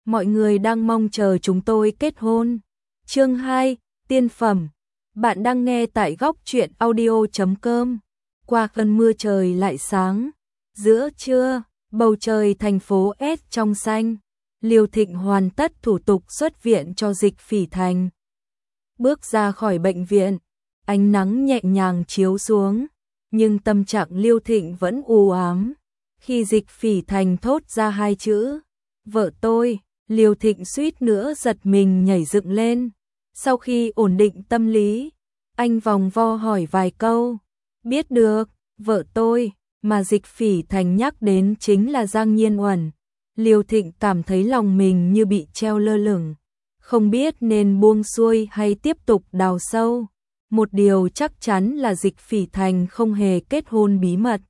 mọi người đang mong chờ chúng tôi kết hôn. Chương 2, tiên phẩm. Bạn đang nghe tại góc truyện audio.com. Qua cơn mưa trời lại sáng. Giữa trưa, bầu trời thành phố S trong xanh. Liêu Thịnh hoàn tất thủ tục xuất viện cho Dịch Phỉ Thành. Bước ra khỏi bệnh viện, ánh nắng nhẹ nhàng chiếu xuống, nhưng tâm trạng Liêu Thịnh vẫn u ám. Khi Dịch Phỉ Thành thốt ra hai chữ, vợ tôi, Liêu Thịnh suýt nữa giật mình nhảy dựng lên. Sau khi ổn định tâm lý, anh vòng vo hỏi vài câu. Biết được, vợ tôi, mà Dịch Phỉ Thành nhắc đến chính là Giang Nhiên Uẩn. Liêu Thịnh cảm thấy lòng mình như bị treo lơ lửng, không biết nên buông xuôi hay tiếp tục đào sâu. Một điều chắc chắn là Dịch Phỉ Thành không hề kết hôn bí mật.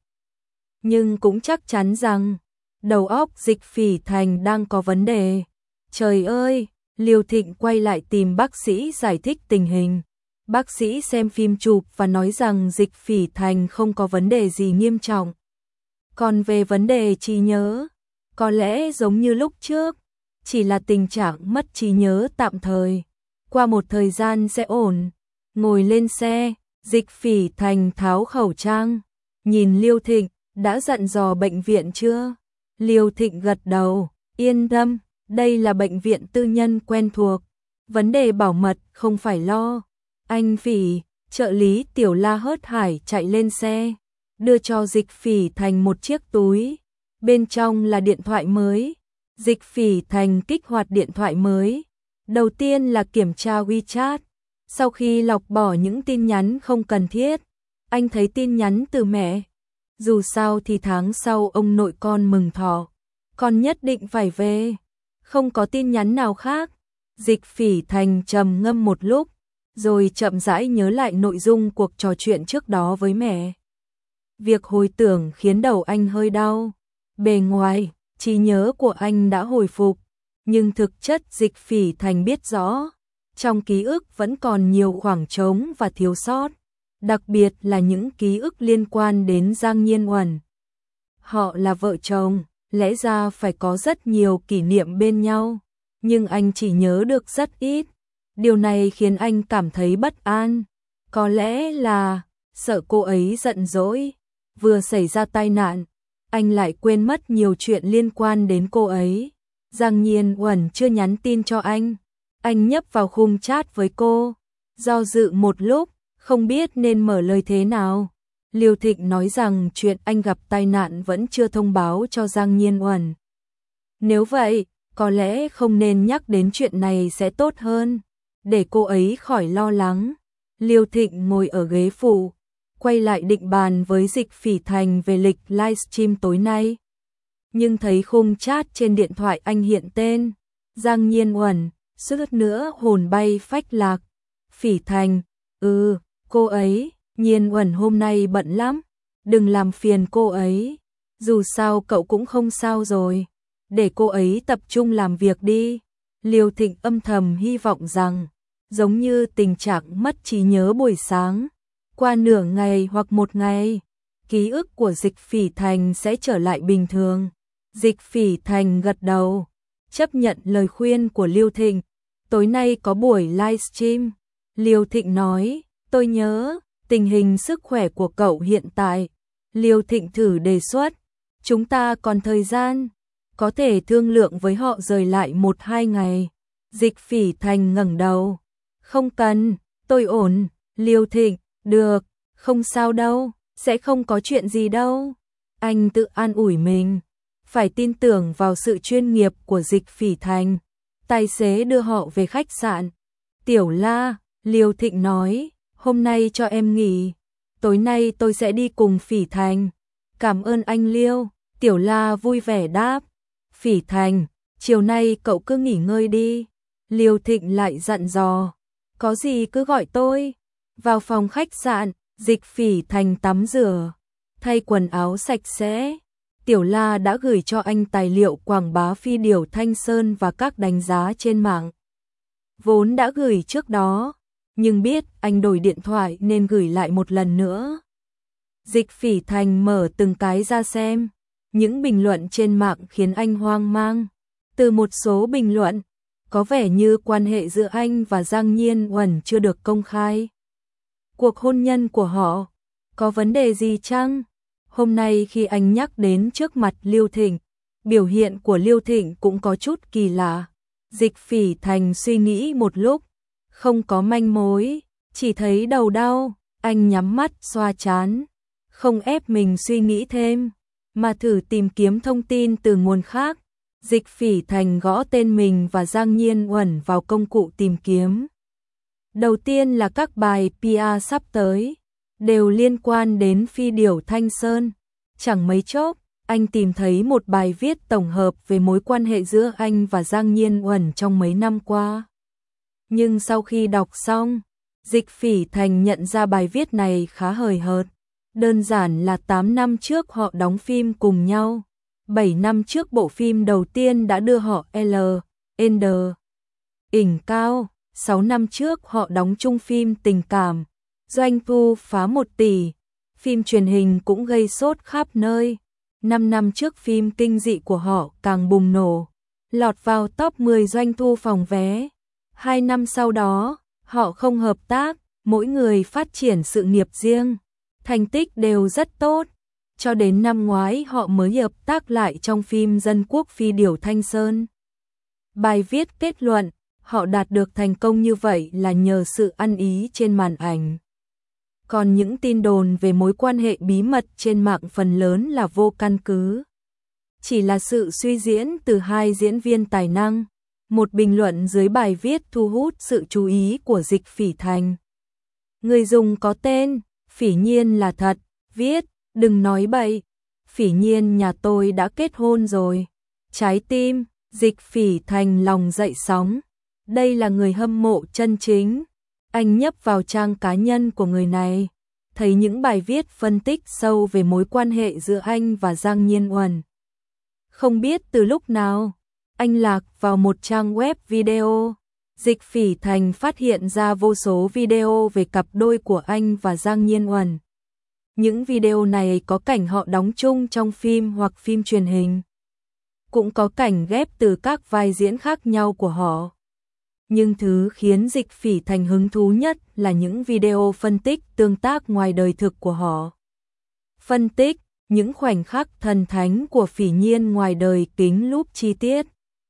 Nhưng cũng chắc chắn rằng, đầu óc Dịch Phỉ Thành đang có vấn đề. Trời ơi, Liêu Thịnh quay lại tìm bác sĩ giải thích tình hình. Bác sĩ xem phim chụp và nói rằng Dịch Phỉ Thành không có vấn đề gì nghiêm trọng. Còn về vấn đề trí nhớ, có lẽ giống như lúc trước, chỉ là tình trạng mất trí nhớ tạm thời. Qua một thời gian sẽ ổn. Ngồi lên xe, Dịch Phỉ Thành tháo khẩu trang, nhìn Liêu Thịnh, đã dặn dò bệnh viện chưa? Liêu Thịnh gật đầu, yên tâm, đây là bệnh viện tư nhân quen thuộc, vấn đề bảo mật không phải lo. Anh Phỉ, trợ lý Tiểu La hớt hải chạy lên xe, đưa cho Dịch Phỉ Thành một chiếc túi, bên trong là điện thoại mới. Dịch Phỉ Thành kích hoạt điện thoại mới, đầu tiên là kiểm tra WeChat. Sau khi lọc bỏ những tin nhắn không cần thiết, anh thấy tin nhắn từ mẹ. Dù sao thì tháng sau ông nội con mừng thọ, con nhất định phải về. Không có tin nhắn nào khác. Dịch Phỉ Thành trầm ngâm một lúc, rồi chậm rãi nhớ lại nội dung cuộc trò chuyện trước đó với mẹ. Việc hồi tưởng khiến đầu anh hơi đau. Bề ngoài, trí nhớ của anh đã hồi phục, nhưng thực chất Dịch Phỉ Thành biết rõ, trong ký ức vẫn còn nhiều khoảng trống và thiếu sót, đặc biệt là những ký ức liên quan đến Giang Nhiên Uẩn. Họ là vợ chồng, lẽ ra phải có rất nhiều kỷ niệm bên nhau, nhưng anh chỉ nhớ được rất ít. Điều này khiến anh cảm thấy bất an. Có lẽ là sợ cô ấy giận dỗi. Vừa xảy ra tai nạn, anh lại quên mất nhiều chuyện liên quan đến cô ấy. Giang Nhiên Uẩn chưa nhắn tin cho anh. Anh nhấp vào khung chat với cô, do dự một lúc, không biết nên mở lời thế nào. Liêu Thịnh nói rằng chuyện anh gặp tai nạn vẫn chưa thông báo cho Giang Nhiên Uẩn. Nếu vậy, có lẽ không nên nhắc đến chuyện này sẽ tốt hơn, để cô ấy khỏi lo lắng. Liêu Thịnh ngồi ở ghế phụ, quay lại định bàn với Dịch Phỉ Thành về lịch livestream tối nay. Nhưng thấy khung chat trên điện thoại anh hiện tên Giang Nhiên Uẩn, suýt nữa hồn bay phách lạc. Phỉ Thành, cô ấy, Nhiên Uẩn hôm nay bận lắm, đừng làm phiền cô ấy. Dù sao cậu cũng không sao rồi, để cô ấy tập trung làm việc đi. Liêu Thịnh âm thầm hy vọng rằng, giống như tình trạng mất trí nhớ buổi sáng, qua nửa ngày hoặc một ngày, ký ức của Dịch Phỉ Thành sẽ trở lại bình thường. Dịch Phỉ Thành gật đầu, chấp nhận lời khuyên của Liêu Thịnh. Tối nay có buổi livestream. Liêu Thịnh nói, tôi nhớ, tình hình sức khỏe của cậu hiện tại. Liêu Thịnh thử đề xuất, chúng ta còn thời gian, có thể thương lượng với họ rời lại 1-2 ngày. Dịch Phỉ Thành ngẩng đầu, không cần, tôi ổn. Liêu Thịnh, được, không sao đâu, sẽ không có chuyện gì đâu. Anh tự an ủi mình, phải tin tưởng vào sự chuyên nghiệp của Dịch Phỉ Thành. Tài xế đưa họ về khách sạn. Tiểu La, Liêu Thịnh nói, hôm nay cho em nghỉ, tối nay tôi sẽ đi cùng Phỉ Thành. Cảm ơn anh Liêu. Tiểu La vui vẻ đáp. Phỉ Thành, chiều nay cậu cứ nghỉ ngơi đi. Liêu Thịnh lại dặn dò, có gì cứ gọi tôi. Vào phòng khách sạn, Dịch Phỉ Thành tắm rửa, thay quần áo sạch sẽ. Tiểu La đã gửi cho anh tài liệu quảng bá phi điểu Thanh Sơn và các đánh giá trên mạng. Vốn đã gửi trước đó, nhưng biết anh đổi điện thoại nên gửi lại một lần nữa. Dịch Phỉ Thành mở từng cái ra xem, những bình luận trên mạng khiến anh hoang mang. Từ một số bình luận, có vẻ như quan hệ giữa anh và Giang Nhiên Uẩn chưa được công khai. Cuộc hôn nhân của họ có vấn đề gì chăng? Hôm nay khi anh nhắc đến trước mặt Lưu Thịnh, biểu hiện của Lưu Thịnh cũng có chút kỳ lạ. Dịch Phỉ Thành suy nghĩ một lúc, không có manh mối, chỉ thấy đầu đau, anh nhắm mắt xoa trán, không ép mình suy nghĩ thêm, mà thử tìm kiếm thông tin từ nguồn khác. Dịch Phỉ Thành gõ tên mình và Giang Nhiên Uẩn vào công cụ tìm kiếm. Đầu tiên là các bài PR sắp tới, đều liên quan đến phi điểu Thanh Sơn. Chẳng mấy chốc, anh tìm thấy một bài viết tổng hợp về mối quan hệ giữa anh và Giang Nhiên Uẩn trong mấy năm qua. Nhưng sau khi đọc xong, Dịch Phỉ Thành nhận ra bài viết này khá hời hợt. Đơn giản là 8 năm trước họ đóng phim cùng nhau. 7 năm trước bộ phim đầu tiên đã đưa họ L.N. đỉnh cao. 6 năm trước họ đóng chung phim tình cảm, doanh thu phá 1 tỷ. Phim truyền hình cũng gây sốt khắp nơi. 5 năm trước phim kinh dị của họ càng bùng nổ, lọt vào top 10 doanh thu phòng vé. 2 năm sau đó, họ không hợp tác, mỗi người phát triển sự nghiệp riêng. Thành tích đều rất tốt. Cho đến năm ngoái họ mới hợp tác lại trong phim Dân Quốc Phi Điểu Thanh Sơn. Bài viết kết luận, họ đạt được thành công như vậy là nhờ sự ăn ý trên màn ảnh. Còn những tin đồn về mối quan hệ bí mật trên mạng phần lớn là vô căn cứ. Chỉ là sự suy diễn từ 2 diễn viên tài năng. Một bình luận dưới bài viết thu hút sự chú ý của Dịch Phỉ Thành. Người dùng có tên, Phỉ Nhiên là thật, viết, đừng nói bậy, Phỉ Nhiên nhà tôi đã kết hôn rồi. Trái tim, Dịch Phỉ Thành lòng dậy sóng. Đây là người hâm mộ chân chính. Anh nhấp vào trang cá nhân của người này, thấy những bài viết phân tích sâu về mối quan hệ giữa anh và Giang Nhiên Uẩn. Không biết từ lúc nào, anh lạc vào một trang web video. Dịch Phỉ Thành phát hiện ra vô số video về cặp đôi của anh và Giang Nhiên Uẩn. Những video này có cảnh họ đóng chung trong phim hoặc phim truyền hình. Cũng có cảnh ghép từ các vai diễn khác nhau của họ. Nhưng thứ khiến Dịch Phỉ Thành hứng thú nhất là những video phân tích tương tác ngoài đời thực của họ. Phân tích những khoảnh khắc thần thánh của Phỉ Nhiên ngoài đời kính lúp chi tiết.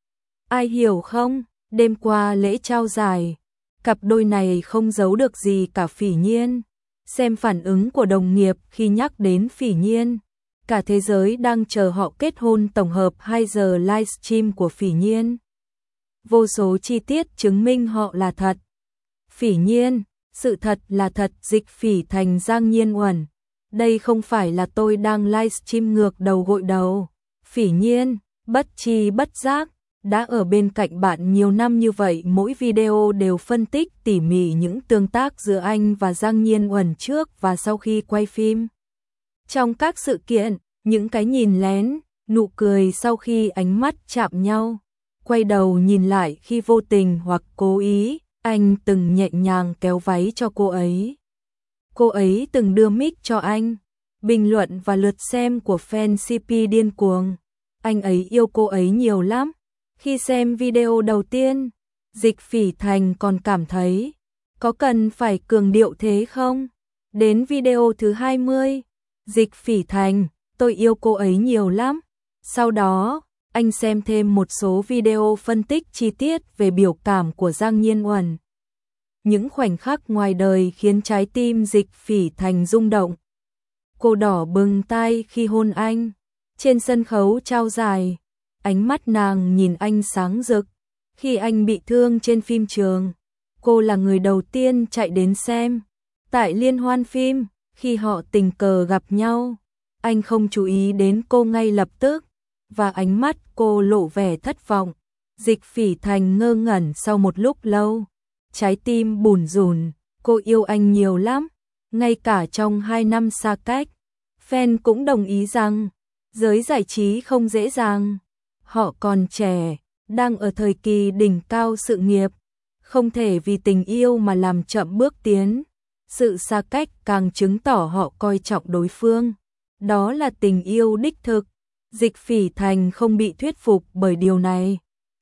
Ai hiểu không, đêm qua lễ trao giải, cặp đôi này không giấu được gì cả Phỉ Nhiên. Xem phản ứng của đồng nghiệp khi nhắc đến Phỉ Nhiên. Cả thế giới đang chờ họ kết hôn tổng hợp 2 giờ livestream của Phỉ Nhiên. Vô số chi tiết chứng minh họ là thật. Phỉ Nhiên, sự thật là thật. Dịch Phỉ Thành Giang Nhiên Uẩn. Đây không phải là tôi đang livestream ngược đầu gội đầu. Phỉ Nhiên, bất tri bất giác, đã ở bên cạnh bạn nhiều năm như vậy, mỗi video đều phân tích tỉ mỉ những tương tác giữa anh và Giang Nhiên Uẩn trước và sau khi quay phim. Trong các sự kiện, những cái nhìn lén, nụ cười sau khi ánh mắt chạm nhau, quay đầu nhìn lại khi vô tình hoặc cố ý, anh từng nhẹ nhàng kéo váy cho cô ấy. Cô ấy từng đưa mic cho anh. Bình luận và lượt xem của fan CP điên cuồng. Anh ấy yêu cô ấy nhiều lắm. Khi xem video đầu tiên, Dịch Phỉ Thành còn cảm thấy, có cần phải cường điệu thế không? Đến video thứ 20, Dịch Phỉ Thành, tôi yêu cô ấy nhiều lắm. Sau đó, anh xem thêm một số video phân tích chi tiết về biểu cảm của Giang Nhiên Uẩn. Những khoảnh khắc ngoài đời khiến trái tim Dịch Phỉ Thành rung động. Cô đỏ bừng tai khi hôn anh. Trên sân khấu trao giải, ánh mắt nàng nhìn anh sáng rực. Khi anh bị thương trên phim trường, cô là người đầu tiên chạy đến xem. Tại liên hoan phim, khi họ tình cờ gặp nhau, anh không chú ý đến cô ngay lập tức, và ánh mắt cô lộ vẻ thất vọng. Dịch Phỉ Thành ngơ ngẩn sau một lúc lâu, trái tim bủn rủn. Cô yêu anh nhiều lắm, ngay cả trong 2 năm xa cách. Fan cũng đồng ý rằng giới giải trí không dễ dàng. Họ còn trẻ, đang ở thời kỳ đỉnh cao sự nghiệp, không thể vì tình yêu mà làm chậm bước tiến. Sự xa cách càng chứng tỏ họ coi trọng đối phương. Đó là tình yêu đích thực. Dịch Phỉ Thành không bị thuyết phục bởi điều này.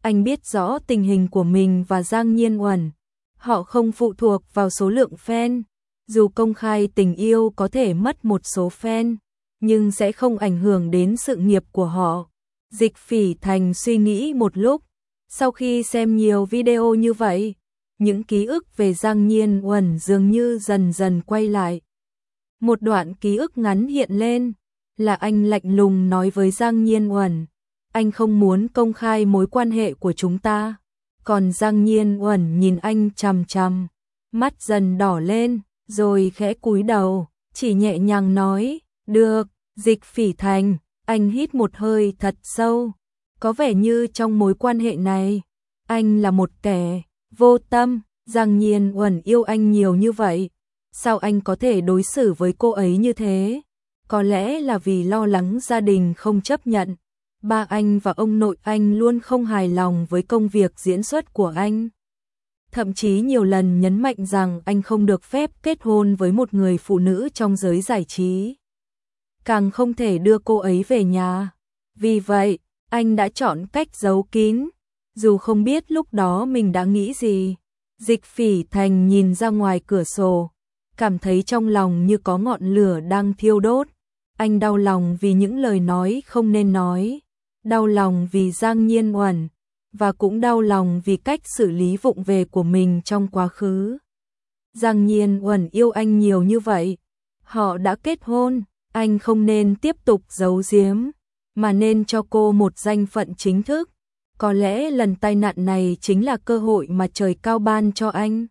Anh biết rõ tình hình của mình và Giang Nhiên Uẩn. Họ không phụ thuộc vào số lượng fan. Dù công khai tình yêu có thể mất một số fan, nhưng sẽ không ảnh hưởng đến sự nghiệp của họ. Dịch Phỉ Thành suy nghĩ một lúc. Sau khi xem nhiều video như vậy, những ký ức về Giang Nhiên Uẩn dường như dần dần quay lại. Một đoạn ký ức ngắn hiện lên, là anh lạnh lùng nói với Giang Nhiên Uẩn, anh không muốn công khai mối quan hệ của chúng ta. Còn Giang Nhiên Uẩn nhìn anh chằm chằm, mắt dần đỏ lên, rồi khẽ cúi đầu, chỉ nhẹ nhàng nói, được. Dịch Phỉ Thành, anh hít một hơi thật sâu. Có vẻ như trong mối quan hệ này, anh là một kẻ vô tâm. Giang Nhiên Uẩn yêu anh nhiều như vậy, sao anh có thể đối xử với cô ấy như thế? Có lẽ là vì lo lắng gia đình không chấp nhận. Ba anh và ông nội anh luôn không hài lòng với công việc diễn xuất của anh. Thậm chí nhiều lần nhấn mạnh rằng anh không được phép kết hôn với một người phụ nữ trong giới giải trí. Càng không thể đưa cô ấy về nhà. Vì vậy, anh đã chọn cách giấu kín, dù không biết lúc đó mình đã nghĩ gì. Dịch Phỉ Thành nhìn ra ngoài cửa sổ, cảm thấy trong lòng như có ngọn lửa đang thiêu đốt. Anh đau lòng vì những lời nói không nên nói, đau lòng vì Giang Nhiên Uẩn, và cũng đau lòng vì cách xử lý vụng về của mình trong quá khứ. Giang Nhiên Uẩn yêu anh nhiều như vậy, họ đã kết hôn, anh không nên tiếp tục giấu giếm, mà nên cho cô một danh phận chính thức. Có lẽ lần tai nạn này chính là cơ hội mà trời cao ban cho anh,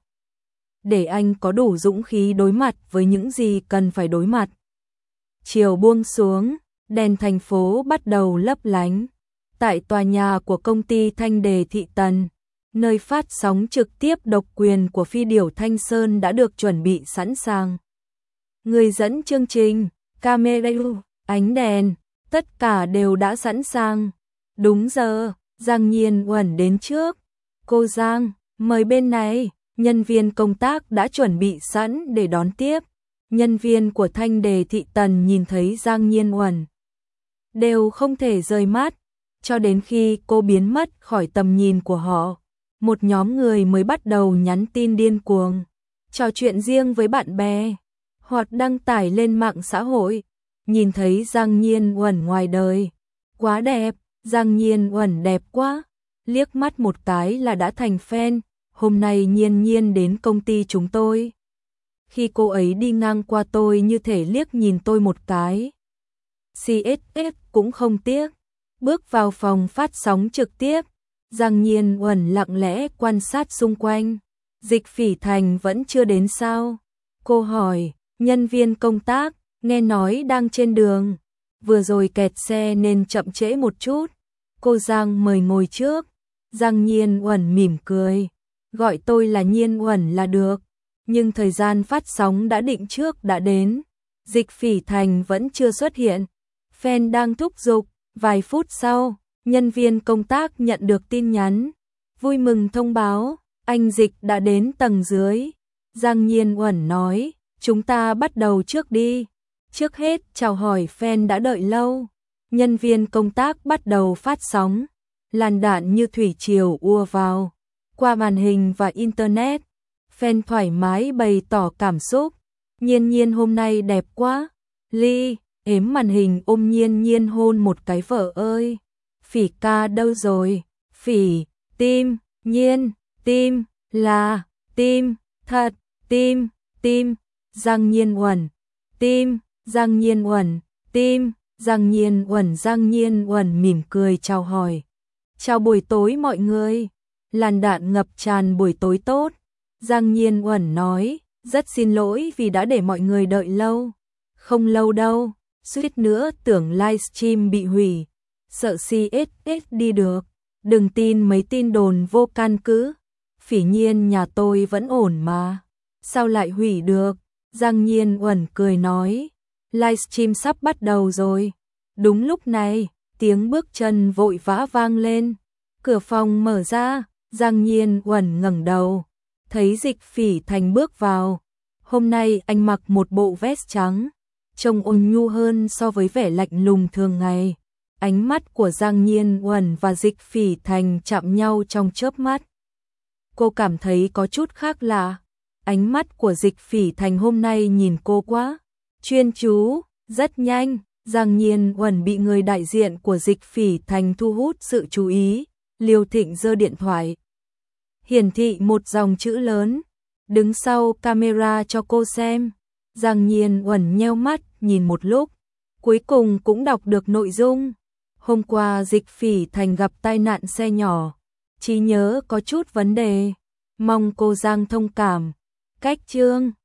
để anh có đủ dũng khí đối mặt với những gì cần phải đối mặt. Chiều buông xuống, đèn thành phố bắt đầu lấp lánh. Tại tòa nhà của công ty Thanh Đề Thị Tần, nơi phát sóng trực tiếp độc quyền của phi điểu Thanh Sơn đã được chuẩn bị sẵn sàng. Người dẫn chương trình, camera, ánh đèn, tất cả đều đã sẵn sàng. Đúng giờ, Giang Nhiên Uẩn đến trước. Cô Giang, mời bên này. Nhân viên công tác đã chuẩn bị sẵn để đón tiếp. Nhân viên của Thanh Đề Thị Tần nhìn thấy Giang Nhiên Uẩn, đều không thể rời mắt, cho đến khi cô biến mất khỏi tầm nhìn của họ. Một nhóm người mới bắt đầu nhắn tin điên cuồng, trò chuyện riêng với bạn bè, hoặc đăng tải lên mạng xã hội. Nhìn thấy Giang Nhiên Uẩn ngoài đời, quá đẹp, Giang Nhiên Uẩn đẹp quá, liếc mắt một cái là đã thành fan. Hôm nay Nhiên Nhiên đến công ty chúng tôi, khi cô ấy đi ngang qua tôi như thể liếc nhìn tôi một cái. CSS cũng không tiếc. Bước vào phòng phát sóng trực tiếp, Giang Nhiên Uẩn lặng lẽ quan sát xung quanh. Dịch Phỉ Thành vẫn chưa đến sao? Cô hỏi, nhân viên công tác, nghe nói đang trên đường. Vừa rồi kẹt xe nên chậm trễ một chút. Cô Giang mời ngồi trước. Giang Nhiên Uẩn mỉm cười, gọi tôi là Nhiên Uẩn là được. Nhưng thời gian phát sóng đã định trước đã đến. Dịch Phỉ Thành vẫn chưa xuất hiện. Fan đang thúc giục. Vài phút sau, nhân viên công tác nhận được tin nhắn. Vui mừng thông báo, anh Dịch đã đến tầng dưới. Giang Nhiên Uẩn nói, chúng ta bắt đầu trước đi. Trước hết chào hỏi fan đã đợi lâu. Nhân viên công tác bắt đầu phát sóng. Làn đạn như thủy triều ùa vào. Qua màn hình và internet, fan thoải mái bày tỏ cảm xúc. Nhiên Nhiên hôm nay đẹp quá. Ly ếm màn hình ôm Nhiên Nhiên hôn một cái vợ ơi. Phỉ ca đâu rồi? Phỉ, tim, Nhiên, tim, là, tim, thật, tim, tim, Giang Nhiên Uẩn, tim, Giang Nhiên Uẩn, tim, Giang Nhiên Uẩn. Giang Nhiên Uẩn mỉm cười chào hỏi. Chào buổi tối mọi người. Làn đạn ngập tràn buổi tối tốt. Giang Nhiên Uẩn nói, rất xin lỗi vì đã để mọi người đợi lâu. Không lâu đâu. Suýt nữa tưởng livestream bị hủy, sợ CSS đi được, đừng tin mấy tin đồn vô căn cứ. Phỉ Nhiên nhà tôi vẫn ổn mà, sao lại hủy được? Giang Nhiên Uẩn cười nói, livestream sắp bắt đầu rồi. Đúng lúc này, tiếng bước chân vội vã vang lên, cửa phòng mở ra. Giang Nhiên Uẩn ngẩng đầu, thấy Dịch Phỉ Thành bước vào. Hôm nay anh mặc một bộ vest trắng, trông ôn nhu hơn so với vẻ lạnh lùng thường ngày. Ánh mắt của Giang Nhiên Uẩn và Dịch Phỉ Thành chạm nhau trong chớp mắt. Cô cảm thấy có chút khác lạ. Ánh mắt của Dịch Phỉ Thành hôm nay nhìn cô quá chuyên chú. Rất nhanh, Giang Nhiên Uẩn bị người đại diện của Dịch Phỉ Thành thu hút sự chú ý. Liêu Thịnh giơ điện thoại, hiển thị một dòng chữ lớn, đứng sau camera cho cô xem. Giang Nhiên Uẩn nheo mắt nhìn một lúc, cuối cùng cũng đọc được nội dung. Hôm qua Dịch Phỉ Thành gặp tai nạn xe nhỏ, trí nhớ có chút vấn đề, mong cô Giang thông cảm. Cách chương